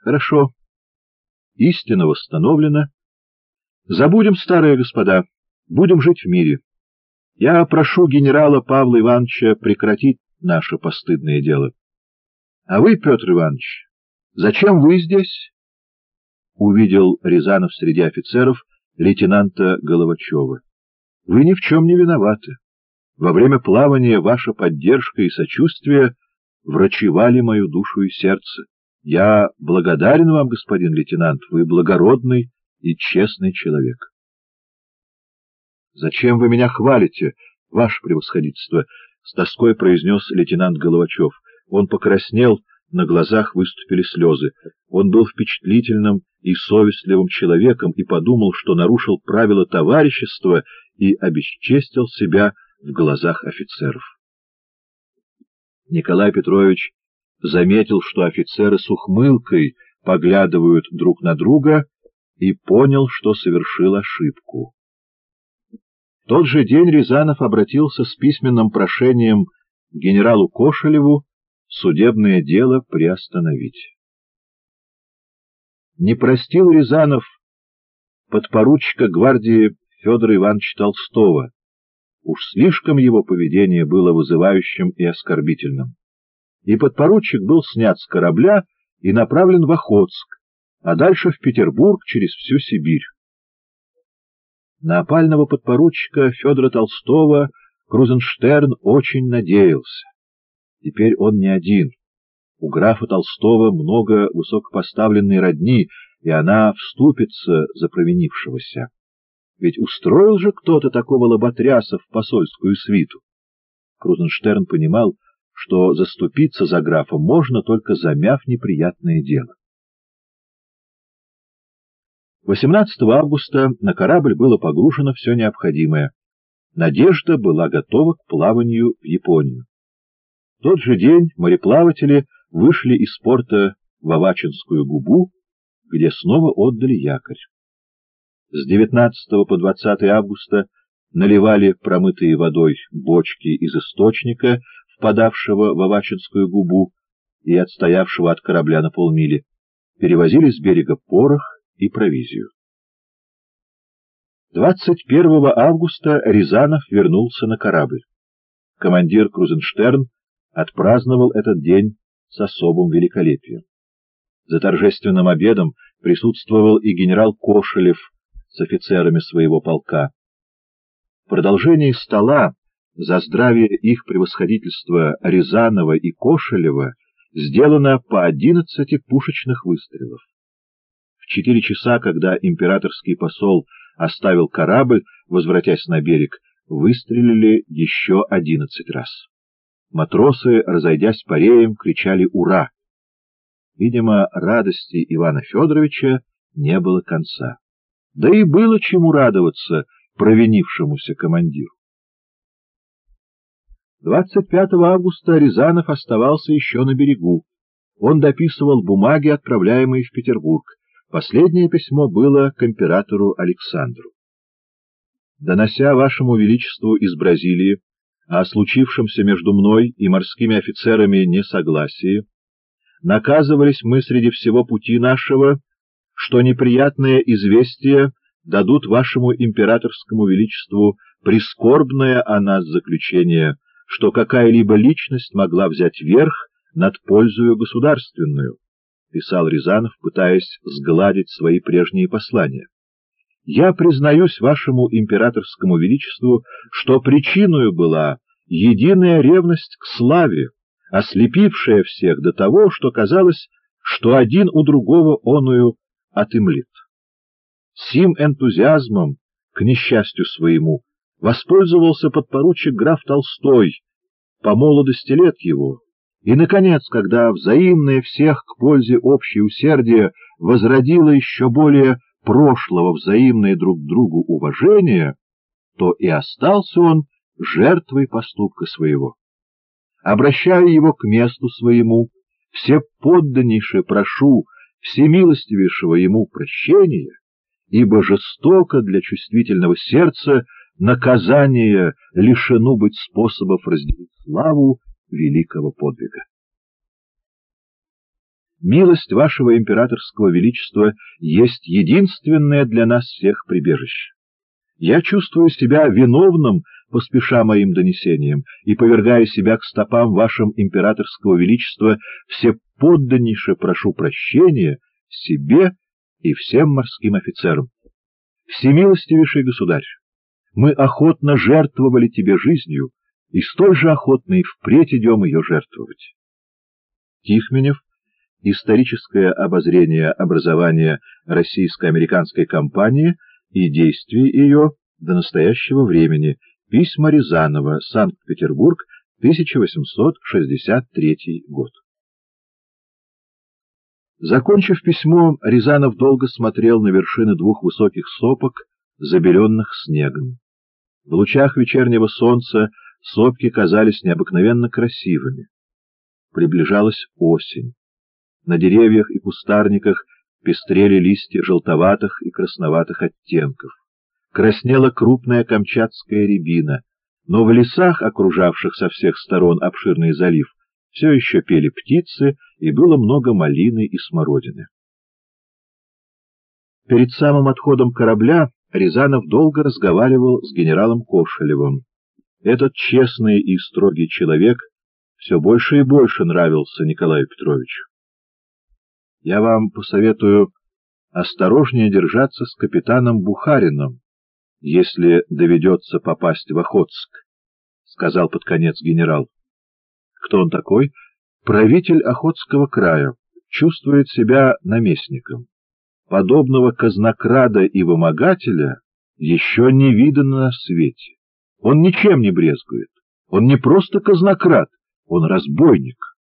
Хорошо. Истина восстановлена. Забудем, старые господа, будем жить в мире. Я прошу генерала Павла Ивановича прекратить наше постыдное дело. А вы, Петр Иванович, зачем вы здесь? Увидел Рязанов среди офицеров лейтенанта Головачева. Вы ни в чем не виноваты. Во время плавания ваша поддержка и сочувствие врачевали мою душу и сердце. Я благодарен вам, господин лейтенант, вы благородный и честный человек. Зачем вы меня хвалите, ваше превосходительство? С тоской произнес лейтенант Головачев. Он покраснел, на глазах выступили слезы. Он был впечатлительным и совестливым человеком и подумал, что нарушил правила товарищества и обесчестил себя в глазах офицеров. Николай Петрович заметил, что офицеры с ухмылкой поглядывают друг на друга, и понял, что совершил ошибку. В тот же день Рязанов обратился с письменным прошением к генералу Кошелеву судебное дело приостановить. Не простил Рязанов подпоручика гвардии Федора Ивановича Толстого. Уж слишком его поведение было вызывающим и оскорбительным. И подпоручик был снят с корабля и направлен в Охотск, а дальше в Петербург через всю Сибирь. На опального подпоручика Федора Толстого Крузенштерн очень надеялся. Теперь он не один. У графа Толстого много высокопоставленной родни, и она вступится за провинившегося. Ведь устроил же кто-то такого лоботряса в посольскую свиту. Крузенштерн понимал, что заступиться за графа можно, только замяв неприятное дело. 18 августа на корабль было погружено все необходимое. Надежда была готова к плаванию в Японию. В тот же день мореплаватели вышли из порта в Авачинскую губу, где снова отдали якорь. С 19 по 20 августа наливали промытые водой бочки из источника, впадавшего в Авачинскую губу и отстоявшего от корабля на полмили, перевозили с берега порох и провизию. 21 августа Рязанов вернулся на корабль. Командир Крузенштерн отпраздновал этот день с особым великолепием. За торжественным обедом присутствовал и генерал Кошелев с офицерами своего полка. В продолжении стола за здравие их превосходительства Рязанова и Кошелева сделано по 11 пушечных выстрелов. В 4 часа, когда императорский посол оставил корабль, возвратясь на берег, выстрелили еще 11 раз. Матросы, разойдясь по реям, кричали «Ура!». Видимо, радости Ивана Федоровича не было конца. Да и было чему радоваться провинившемуся командиру. 25 августа Рязанов оставался еще на берегу. Он дописывал бумаги, отправляемые в Петербург. Последнее письмо было к императору Александру. «Донося вашему величеству из Бразилии о случившемся между мной и морскими офицерами несогласии, наказывались мы среди всего пути нашего, что неприятное известие дадут вашему императорскому величеству прискорбное о нас заключение, что какая-либо личность могла взять верх над пользою государственную», — писал Рязанов, пытаясь сгладить свои прежние послания. «Я признаюсь вашему императорскому величеству, что причиною была единая ревность к славе, ослепившая всех до того, что казалось, что один у другого оную отымлит. Сим энтузиазмом, к несчастью своему, воспользовался подпоручик граф Толстой по молодости лет его, и, наконец, когда взаимное всех к пользе общее усердие возродило еще более прошлого взаимное друг к другу уважение, то и остался он жертвой поступка своего. Обращаю его к месту своему, всеподданнейше прошу всемилостивейшего ему прощения, ибо жестоко для чувствительного сердца наказание лишено быть способов разделить славу великого подвига. Милость вашего императорского величества есть единственное для нас всех прибежище. Я чувствую себя виновным, поспеша моим донесениям, и, повергая себя к стопам вашим императорского величества, всеподданнейше прошу прощения себе и всем морским офицерам. Всемилостивейший государь, мы охотно жертвовали тебе жизнью, и столь же охотно и впредь идем ее жертвовать. Тихменев. Историческое обозрение образования российско-американской компании и действий ее до настоящего времени. Письма Рязанова. Санкт-Петербург, 1863 год. Закончив письмо, Рязанов долго смотрел на вершины двух высоких сопок, забеленных снегом. В лучах вечернего солнца сопки казались необыкновенно красивыми. Приближалась осень. На деревьях и кустарниках пестрели листья желтоватых и красноватых оттенков. Краснела крупная камчатская рябина, но в лесах, окружавших со всех сторон обширный залив, все еще пели птицы, и было много малины и смородины. Перед самым отходом корабля Рязанов долго разговаривал с генералом Кошелевым. Этот честный и строгий человек все больше и больше нравился Николаю Петровичу. «Я вам посоветую осторожнее держаться с капитаном Бухарином, если доведется попасть в Охотск», — сказал под конец генерал. «Кто он такой?» «Правитель Охотского края, чувствует себя наместником. Подобного казнокрада и вымогателя еще не видано на свете. Он ничем не брезгует. Он не просто казнокрад, он разбойник».